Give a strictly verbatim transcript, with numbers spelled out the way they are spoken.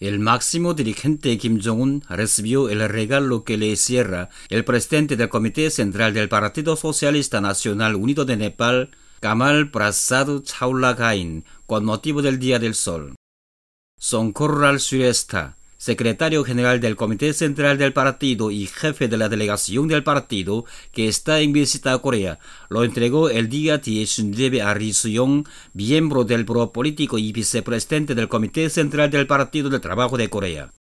El máximo dirigente Kim Jong-un recibió el regalo que le cierra el presidente del Comité Central del Partido Socialista Nacional Unido de Nepal, Kamal Prasad Chaulagain, con motivo del Día del Sol. Songkhorral Shrestha, secretario general del Comité Central del Partido y jefe de la delegación del partido que está en visita a Corea, lo entregó el día diecinueve a Ri Su-yong, miembro del Buró Político y vicepresidente del Comité Central del Partido del Trabajo de Corea.